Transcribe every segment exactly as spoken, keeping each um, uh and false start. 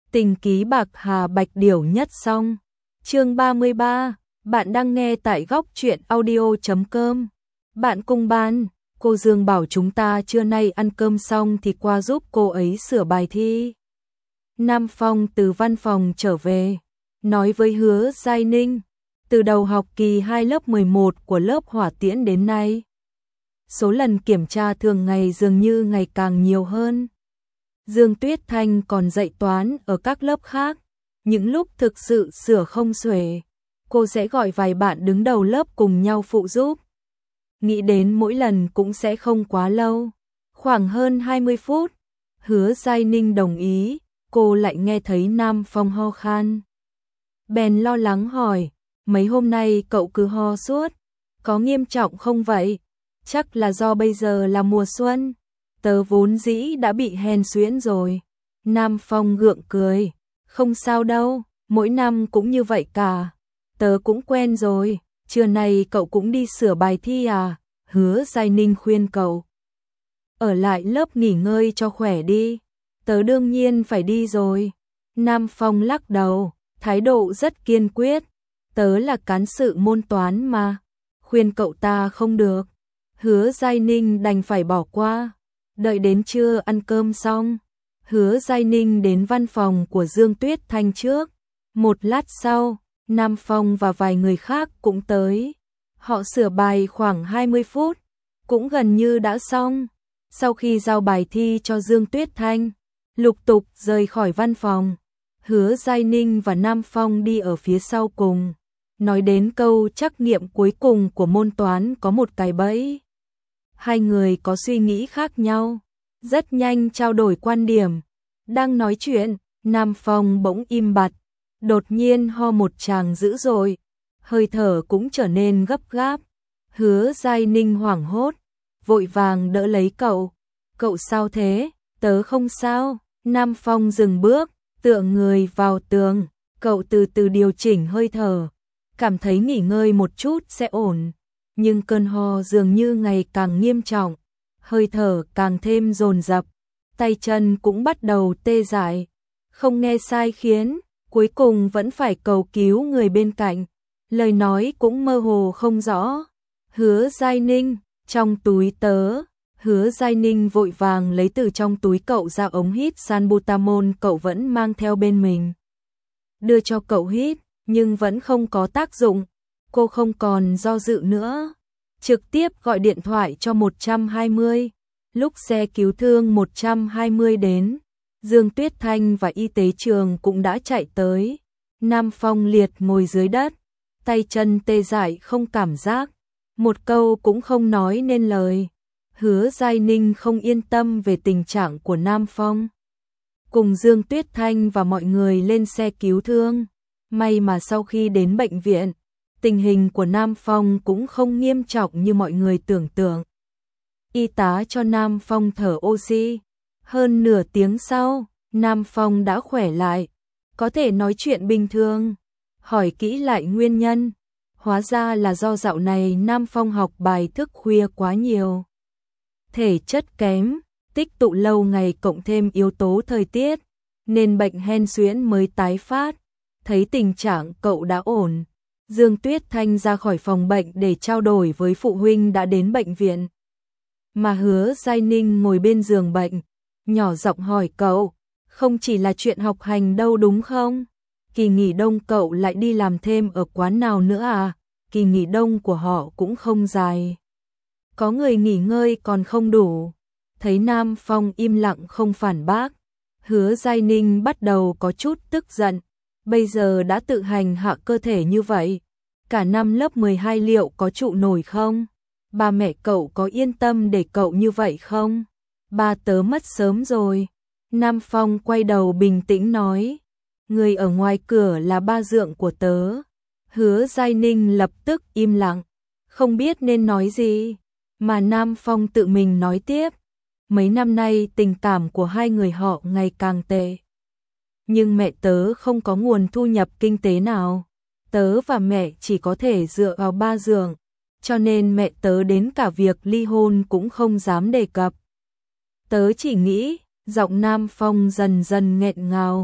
Tình ký bạc hà bạch điểu nhất song. Chương ba mươi ba, bạn đang nghe tại góc truyện audio chấm com. Bạn cùng ban, cô Dương bảo chúng ta trưa nay ăn cơm xong thì qua giúp cô ấy sửa bài thi. Nam Phong từ văn phòng trở về, nói với Hứa Giai Ninh, từ đầu học kỳ hai lớp mười một của lớp hỏa tiễn đến nay, số lần kiểm tra thường ngày dường như ngày càng nhiều hơn. Dương Tuyết Thanh còn dạy toán ở các lớp khác, những lúc thực sự sửa không xuể, cô sẽ gọi vài bạn đứng đầu lớp cùng nhau phụ giúp. Nghĩ đến mỗi lần cũng sẽ không quá lâu, khoảng hơn hai mươi phút. Hứa Giai Ninh đồng ý, cô lại nghe thấy Nam Phong ho khan. Bèn lo lắng hỏi, mấy hôm nay cậu cứ ho suốt, có nghiêm trọng không vậy? Chắc là do bây giờ là mùa xuân, tớ vốn dĩ đã bị hen suyễn rồi. Nam Phong gượng cười, không sao đâu, mỗi năm cũng như vậy cả, tớ cũng quen rồi. Trưa nay cậu cũng đi sửa bài thi à? Hứa Giai Ninh khuyên cậu, ở lại lớp nghỉ ngơi cho khỏe đi. Tớ đương nhiên phải đi rồi. Nam Phong lắc đầu, thái độ rất kiên quyết. Tớ là cán sự môn toán mà, khuyên cậu ta không được. Hứa Giai Ninh đành phải bỏ qua. Đợi đến trưa ăn cơm xong, Hứa Giai Ninh đến văn phòng của Dương Tuyết Thanh trước. Một lát sau, Nam Phong và vài người khác cũng tới. Họ sửa bài khoảng hai mươi phút, cũng gần như đã xong. Sau khi giao bài thi cho Dương Tuyết Thanh, lục tục rời khỏi văn phòng. Hứa Giai Ninh và Nam Phong đi ở phía sau cùng. Nói đến câu trắc nghiệm cuối cùng của môn toán có một cái bẫy. Hai người có suy nghĩ khác nhau, rất nhanh trao đổi quan điểm. Đang nói chuyện, Nam Phong bỗng im bặt, đột nhiên ho một tràng dữ dội, hơi thở cũng trở nên gấp gáp. Hứa Giai Ninh hoảng hốt, vội vàng đỡ lấy cậu. Cậu sao thế? Tớ không sao. Nam Phong dừng bước, tựa người vào tường. Cậu từ từ điều chỉnh hơi thở, cảm thấy nghỉ ngơi một chút sẽ ổn. Nhưng cơn ho dường như ngày càng nghiêm trọng, hơi thở càng thêm dồn dập, tay chân cũng bắt đầu tê dại. Không nghe sai khiến, cuối cùng vẫn phải cầu cứu người bên cạnh, lời nói cũng mơ hồ không rõ. Hứa Giai Ninh, trong túi tớ. Hứa Giai Ninh vội vàng lấy từ trong túi cậu ra ống hít salbutamol cậu vẫn mang theo bên mình. Đưa cho cậu hít, nhưng vẫn không có tác dụng. Cô không còn do dự nữa, trực tiếp gọi điện thoại cho một trăm hai mươi. Lúc xe cứu thương một trăm hai mươi đến, Dương Tuyết Thanh và y tế trường cũng đã chạy tới. Nam Phong liệt ngồi dưới đất, tay chân tê dại không cảm giác, một câu cũng không nói nên lời. Hứa Giai Ninh không yên tâm về tình trạng của Nam Phong, cùng Dương Tuyết Thanh và mọi người lên xe cứu thương. May mà sau khi đến bệnh viện, tình hình của Nam Phong cũng không nghiêm trọng như mọi người tưởng tượng. Y tá cho Nam Phong thở oxy. Hơn nửa tiếng sau, Nam Phong đã khỏe lại, có thể nói chuyện bình thường. Hỏi kỹ lại nguyên nhân, hóa ra là do dạo này Nam Phong học bài thức khuya quá nhiều. Thể chất kém, tích tụ lâu ngày cộng thêm yếu tố thời tiết, nên bệnh hen suyễn mới tái phát. Thấy tình trạng cậu đã ổn, Dương Tuyết Thanh ra khỏi phòng bệnh để trao đổi với phụ huynh đã đến bệnh viện. Mà Hứa Giai Ninh ngồi bên giường bệnh, nhỏ giọng hỏi cậu, không chỉ là chuyện học hành đâu đúng không? Kỳ nghỉ đông cậu lại đi làm thêm ở quán nào nữa à? Kỳ nghỉ đông của họ cũng không dài, có người nghỉ ngơi còn không đủ. Thấy Nam Phong im lặng không phản bác, Hứa Giai Ninh bắt đầu có chút tức giận. Bây giờ đã tự hành hạ cơ thể như vậy, cả năm lớp mười hai liệu có trụ nổi không? Ba mẹ cậu có yên tâm để cậu như vậy không? Ba tớ mất sớm rồi. Nam Phong quay đầu bình tĩnh nói, người ở ngoài cửa là ba dượng của tớ. Hứa Giai Ninh lập tức im lặng, không biết nên nói gì. Mà Nam Phong tự mình nói tiếp, mấy năm nay tình cảm của hai người họ ngày càng tệ. Nhưng mẹ tớ không có nguồn thu nhập kinh tế nào, tớ và mẹ chỉ có thể dựa vào ba dượng, cho nên mẹ tớ đến cả việc ly hôn cũng không dám đề cập. Tớ chỉ nghĩ, giọng Nam Phong dần dần nghẹn ngào,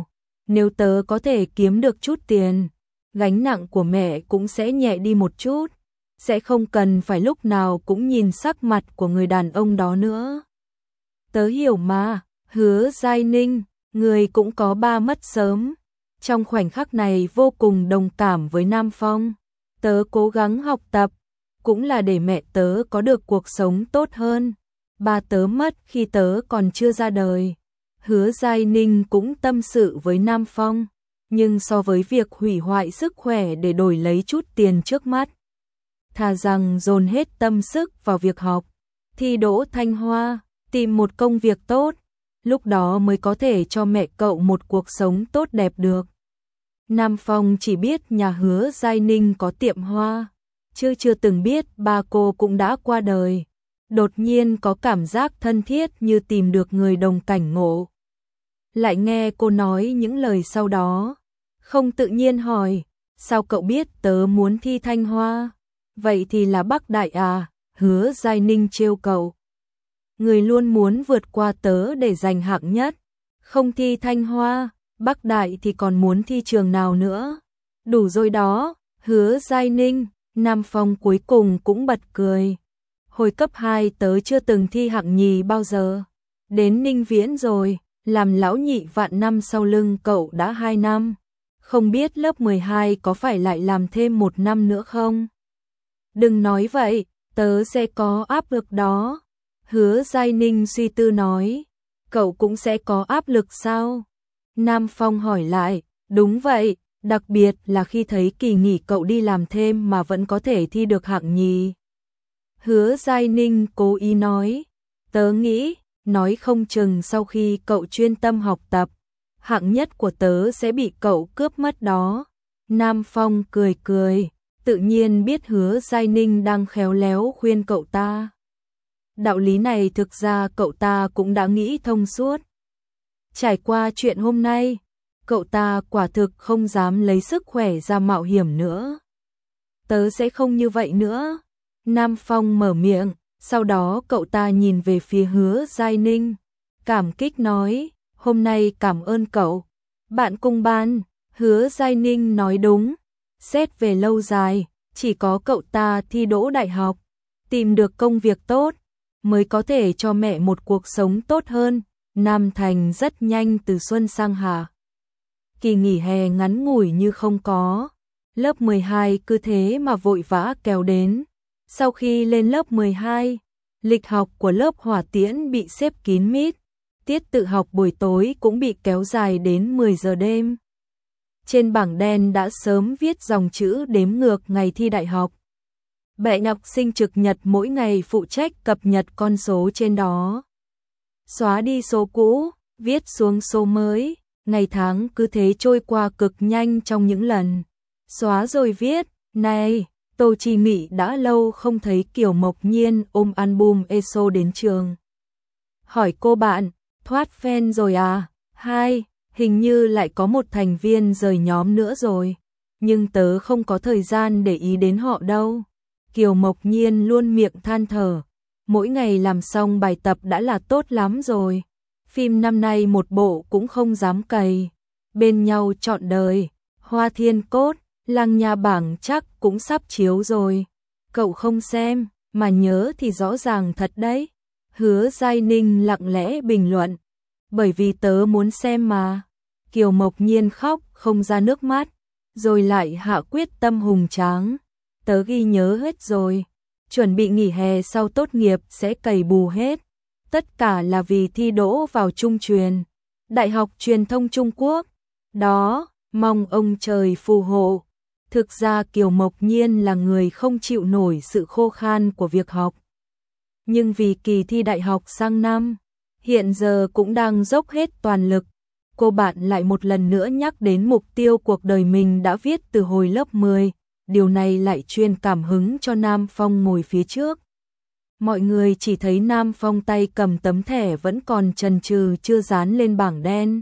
Nếu tớ có thể kiếm được chút tiền, gánh nặng của mẹ cũng sẽ nhẹ đi một chút, sẽ không cần phải lúc nào cũng nhìn sắc mặt của người đàn ông đó nữa. Tớ hiểu mà, Hứa Giai Ninh, người cũng có ba mất sớm. Trong khoảnh khắc này vô cùng đồng cảm với Nam Phong. Tớ cố gắng học tập, cũng là để mẹ tớ có được cuộc sống tốt hơn. Ba tớ mất khi tớ còn chưa ra đời. Hứa Giai Ninh cũng tâm sự với Nam Phong, nhưng so với việc hủy hoại sức khỏe để đổi lấy chút tiền trước mắt, thà rằng dồn hết tâm sức vào việc học, thi đỗ Thanh Hoa, tìm một công việc tốt, lúc đó mới có thể cho mẹ cậu một cuộc sống tốt đẹp được. Nam Phong chỉ biết nhà Hứa Giai Ninh có tiệm hoa, chưa chưa từng biết ba cô cũng đã qua đời. Đột nhiên có cảm giác thân thiết như tìm được người đồng cảnh ngộ. Lại nghe cô nói những lời sau đó, không tự nhiên hỏi, sao cậu biết tớ muốn thi Thanh Hoa? Vậy thì là Bắc Đại à? Hứa Giai Ninh trêu cậu. Người luôn muốn vượt qua tớ để giành hạng nhất, không thi Thanh Hoa, Bắc Đại thì còn muốn thi trường nào nữa? Đủ rồi đó, Hứa Giai Ninh. Nam Phong cuối cùng cũng bật cười. Hồi cấp hai tớ chưa từng thi hạng nhì bao giờ. Đến Ninh Viễn rồi, làm lão nhị vạn năm sau lưng cậu đã hai năm. Không biết lớp mười hai có phải lại làm thêm một năm nữa không? Đừng nói vậy, tớ sẽ có áp lực đó. Hứa Giai Ninh suy tư nói. Cậu cũng sẽ có áp lực sao? Nam Phong hỏi lại. Đúng vậy, đặc biệt là khi thấy kỳ nghỉ cậu đi làm thêm mà vẫn có thể thi được hạng nhì. Hứa Giai Ninh cố ý nói. Tớ nghĩ, nói không chừng sau khi cậu chuyên tâm học tập, hạng nhất của tớ sẽ bị cậu cướp mất đó. Nam Phong cười cười, tự nhiên biết Hứa Giai Ninh đang khéo léo khuyên cậu ta. Đạo lý này thực ra cậu ta cũng đã nghĩ thông suốt. Trải qua chuyện hôm nay, cậu ta quả thực không dám lấy sức khỏe ra mạo hiểm nữa. Tớ sẽ không như vậy nữa. Nam Phong mở miệng, sau đó cậu ta nhìn về phía Hứa Giai Ninh, cảm kích nói, hôm nay cảm ơn cậu. Bạn cùng ban, Hứa Giai Ninh nói đúng, xét về lâu dài, chỉ có cậu ta thi đỗ đại học, tìm được công việc tốt, mới có thể cho mẹ một cuộc sống tốt hơn. Nam Thành rất nhanh từ xuân sang hạ. Kỳ nghỉ hè ngắn ngủi như không có. Lớp mười hai cứ thế mà vội vã kéo đến. Sau khi lên lớp mười hai, lịch học của lớp hỏa tiễn bị xếp kín mít. Tiết tự học buổi tối cũng bị kéo dài đến mười giờ đêm. Trên bảng đen đã sớm viết dòng chữ đếm ngược ngày thi đại học. Bạn học sinh trực nhật mỗi ngày phụ trách cập nhật con số trên đó. Xóa đi số cũ, viết xuống số mới, ngày tháng cứ thế trôi qua cực nhanh trong những lần. Xóa rồi viết, này, Tô Chi Mị đã lâu không thấy Kiều Mộc Nhiên ôm album e ét o đến trường. Hỏi cô bạn, thoát fan rồi à? Hai, hình như lại có một thành viên rời nhóm nữa rồi. Nhưng tớ không có thời gian để ý đến họ đâu. Kiều Mộc Nhiên luôn miệng than thở. Mỗi ngày làm xong bài tập đã là tốt lắm rồi. Phim năm nay một bộ cũng không dám cày. Bên nhau trọn đời, Hoa Thiên Cốt, Lăng Nha Bảng chắc cũng sắp chiếu rồi. Cậu không xem, mà nhớ thì rõ ràng thật đấy. Hứa Giai Ninh lặng lẽ bình luận. Bởi vì tớ muốn xem mà. Kiều Mộc Nhiên khóc không ra nước mắt, rồi lại hạ quyết tâm hùng tráng. Tớ ghi nhớ hết rồi. Chuẩn bị nghỉ hè sau tốt nghiệp sẽ cày bù hết. Tất cả là vì thi đỗ vào Trung Truyền, Đại học Truyền thông Trung Quốc. Đó, mong ông trời phù hộ. Thực ra Kiều Mộc Nhiên là người không chịu nổi sự khô khan của việc học. Nhưng vì kỳ thi đại học sang năm, hiện giờ cũng đang dốc hết toàn lực. Cô bạn lại một lần nữa nhắc đến mục tiêu cuộc đời mình đã viết từ hồi lớp mười. Điều này lại truyền cảm hứng cho Nam Phong ngồi phía trước. Mọi người chỉ thấy Nam Phong tay cầm tấm thẻ vẫn còn chần chừ chưa dán lên bảng đen.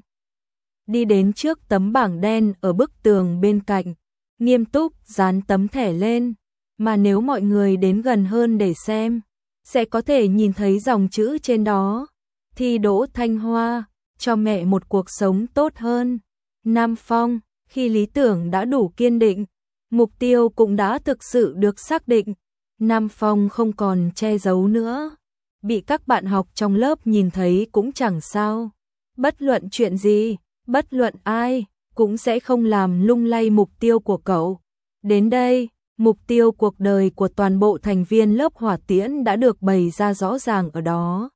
Đi đến trước tấm bảng đen ở bức tường bên cạnh, nghiêm túc dán tấm thẻ lên. Mà nếu mọi người đến gần hơn để xem, sẽ có thể nhìn thấy dòng chữ trên đó. Thi đỗ Thanh Hoa, cho mẹ một cuộc sống tốt hơn. Nam Phong, khi lý tưởng đã đủ kiên định, mục tiêu cũng đã thực sự được xác định, Nam Phong không còn che giấu nữa. Bị các bạn học trong lớp nhìn thấy cũng chẳng sao. Bất luận chuyện gì, bất luận ai, cũng sẽ không làm lung lay mục tiêu của cậu. Đến đây, mục tiêu cuộc đời của toàn bộ thành viên lớp Hỏa Tiễn đã được bày ra rõ ràng ở đó.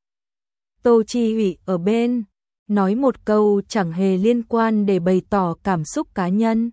Tô Chi Hủy ở bên, nói một câu chẳng hề liên quan để bày tỏ cảm xúc cá nhân.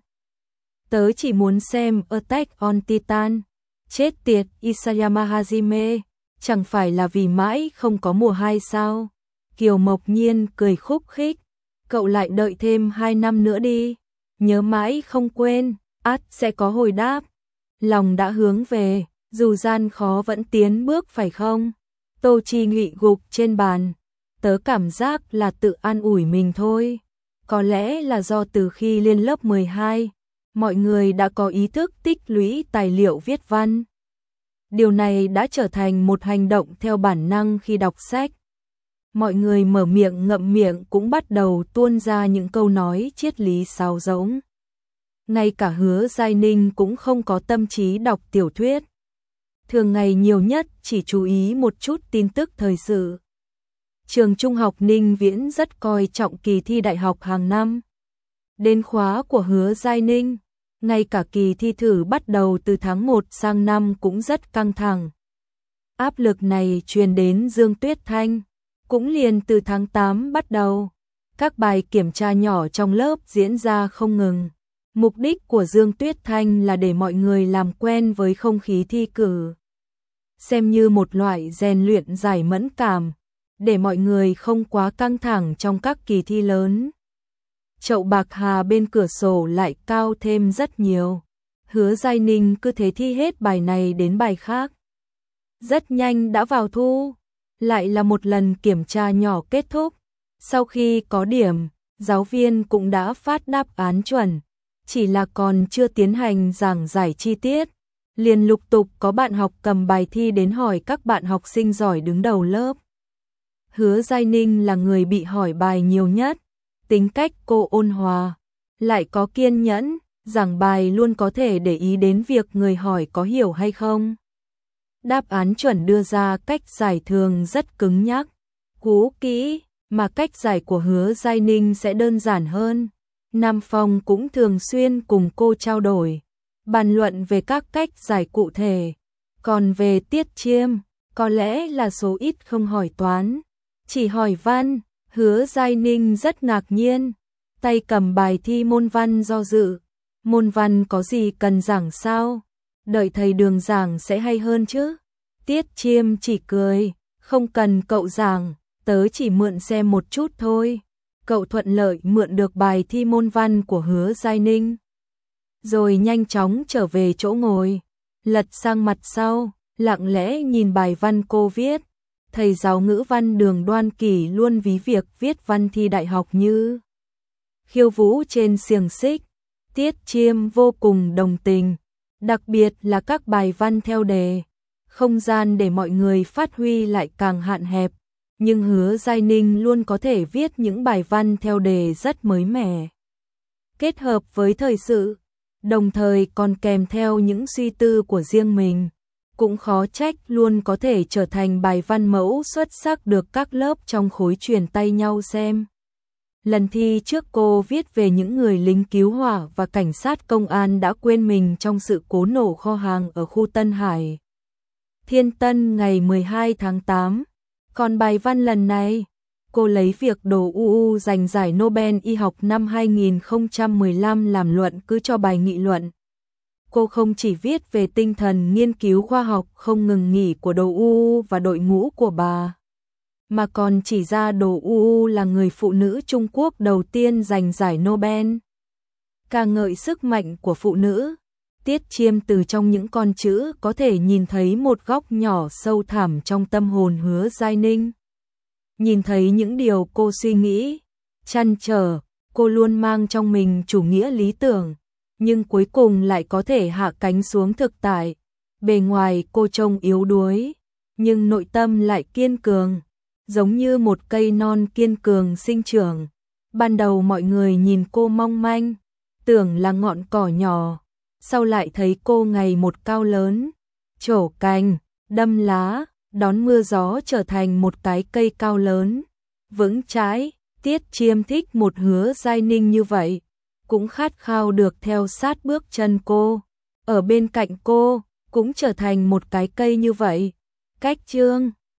Tớ chỉ muốn xem Attack on Titan. Chết tiệt Isayama Hajime, chẳng phải là vì mãi không có mùa hai sao? Kiều Mộc Nhiên cười khúc khích, cậu lại đợi thêm hai năm nữa đi, nhớ mãi không quên, ắt sẽ có hồi đáp. Lòng đã hướng về, dù gian khó vẫn tiến bước phải không? Tô Chi Nghị gục trên bàn, tớ cảm giác là tự an ủi mình thôi. Có lẽ là do từ khi lên lớp mười hai, mọi người đã có ý thức tích lũy tài liệu viết văn. Điều này đã trở thành một hành động theo bản năng khi đọc sách. Mọi người mở miệng ngậm miệng cũng bắt đầu tuôn ra những câu nói triết lý sáo rỗng. Ngay cả Hứa Giai Ninh cũng không có tâm trí đọc tiểu thuyết. Thường ngày nhiều nhất chỉ chú ý một chút tin tức thời sự. Trường Trung học Ninh Viễn rất coi trọng kỳ thi đại học hàng năm. Đến khóa của Hứa Giai Ninh, ngay cả kỳ thi thử bắt đầu từ tháng một sang năm cũng rất căng thẳng. Áp lực này truyền đến Dương Tuyết Thanh, cũng liền từ tháng tám bắt đầu. Các bài kiểm tra nhỏ trong lớp diễn ra không ngừng. Mục đích của Dương Tuyết Thanh là để mọi người làm quen với không khí thi cử. Xem như một loại rèn luyện giải mẫn cảm, để mọi người không quá căng thẳng trong các kỳ thi lớn. Chậu bạc hà bên cửa sổ lại cao thêm rất nhiều. Hứa Giai Ninh cứ thế thi hết bài này đến bài khác. Rất nhanh đã vào thu. Lại là một lần kiểm tra nhỏ kết thúc. Sau khi có điểm, giáo viên cũng đã phát đáp án chuẩn. Chỉ là còn chưa tiến hành giảng giải chi tiết. Liền lục tục có bạn học cầm bài thi đến hỏi các bạn học sinh giỏi đứng đầu lớp. Hứa Giai Ninh là người bị hỏi bài nhiều nhất. Tính cách cô ôn hòa, lại có kiên nhẫn, giảng bài luôn có thể để ý đến việc người hỏi có hiểu hay không. Đáp án chuẩn đưa ra cách giải thường rất cứng nhắc, cũ kỹ, mà cách giải của Hứa Giai Ninh sẽ đơn giản hơn. Nam Phong cũng thường xuyên cùng cô trao đổi, bàn luận về các cách giải cụ thể. Còn về Tiết Chiêm, có lẽ là số ít không hỏi toán, chỉ hỏi văn. Hứa Giai Ninh rất ngạc nhiên, tay cầm bài thi môn văn do dự. Môn văn có gì cần giảng sao? Đợi thầy Đường giảng sẽ hay hơn chứ. Tiết Chiêm chỉ cười, không cần cậu giảng, tớ chỉ mượn xem một chút thôi. Cậu thuận lợi mượn được bài thi môn văn của Hứa Giai Ninh. Rồi nhanh chóng trở về chỗ ngồi, lật sang mặt sau, lặng lẽ nhìn bài văn cô viết. Thầy giáo ngữ văn Đường Đoan Kỳ luôn ví việc viết văn thi đại học như khiêu vũ trên xiềng xích. Tiết Chiêm vô cùng đồng tình, đặc biệt là các bài văn theo đề. Không gian để mọi người phát huy lại càng hạn hẹp, nhưng Hứa Giai Ninh luôn có thể viết những bài văn theo đề rất mới mẻ. Kết hợp với thời sự, đồng thời còn kèm theo những suy tư của riêng mình. Cũng khó trách luôn có thể trở thành bài văn mẫu xuất sắc được các lớp trong khối truyền tay nhau xem. Lần thi trước cô viết về những người lính cứu hỏa và cảnh sát công an đã quên mình trong sự cố nổ kho hàng ở khu Tân Hải, Thiên Tân ngày mười hai tháng tám. Còn bài văn lần này, cô lấy việc Đồ u u giành giải Nobel y học năm hai nghìn không trăm mười lăm làm luận cứ cho bài nghị luận. Cô không chỉ viết về tinh thần nghiên cứu khoa học không ngừng nghỉ của Đồ u u và đội ngũ của bà, mà còn chỉ ra Đồ u u là người phụ nữ Trung Quốc đầu tiên giành giải Nobel. Ca ngợi sức mạnh của phụ nữ, Tiết Chiêm từ trong những con chữ có thể nhìn thấy một góc nhỏ sâu thẳm trong tâm hồn Hứa Giai Ninh. Nhìn thấy những điều cô suy nghĩ, trăn trở, cô luôn mang trong mình chủ nghĩa lý tưởng, nhưng cuối cùng lại có thể hạ cánh xuống thực tại. Bề ngoài cô trông yếu đuối, nhưng nội tâm lại kiên cường, giống như một cây non kiên cường sinh trưởng. Ban đầu mọi người nhìn cô mong manh, tưởng là ngọn cỏ nhỏ, sau lại thấy cô ngày một cao lớn, trổ cành, đâm lá, đón mưa gió trở thành một cái cây cao lớn, vững chãi. Tiết Chiêm thích một Hứa Giai Ninh như vậy, cũng khát khao được theo sát bước chân cô, ở bên cạnh cô, cũng trở thành một cái cây như vậy. Cách Chương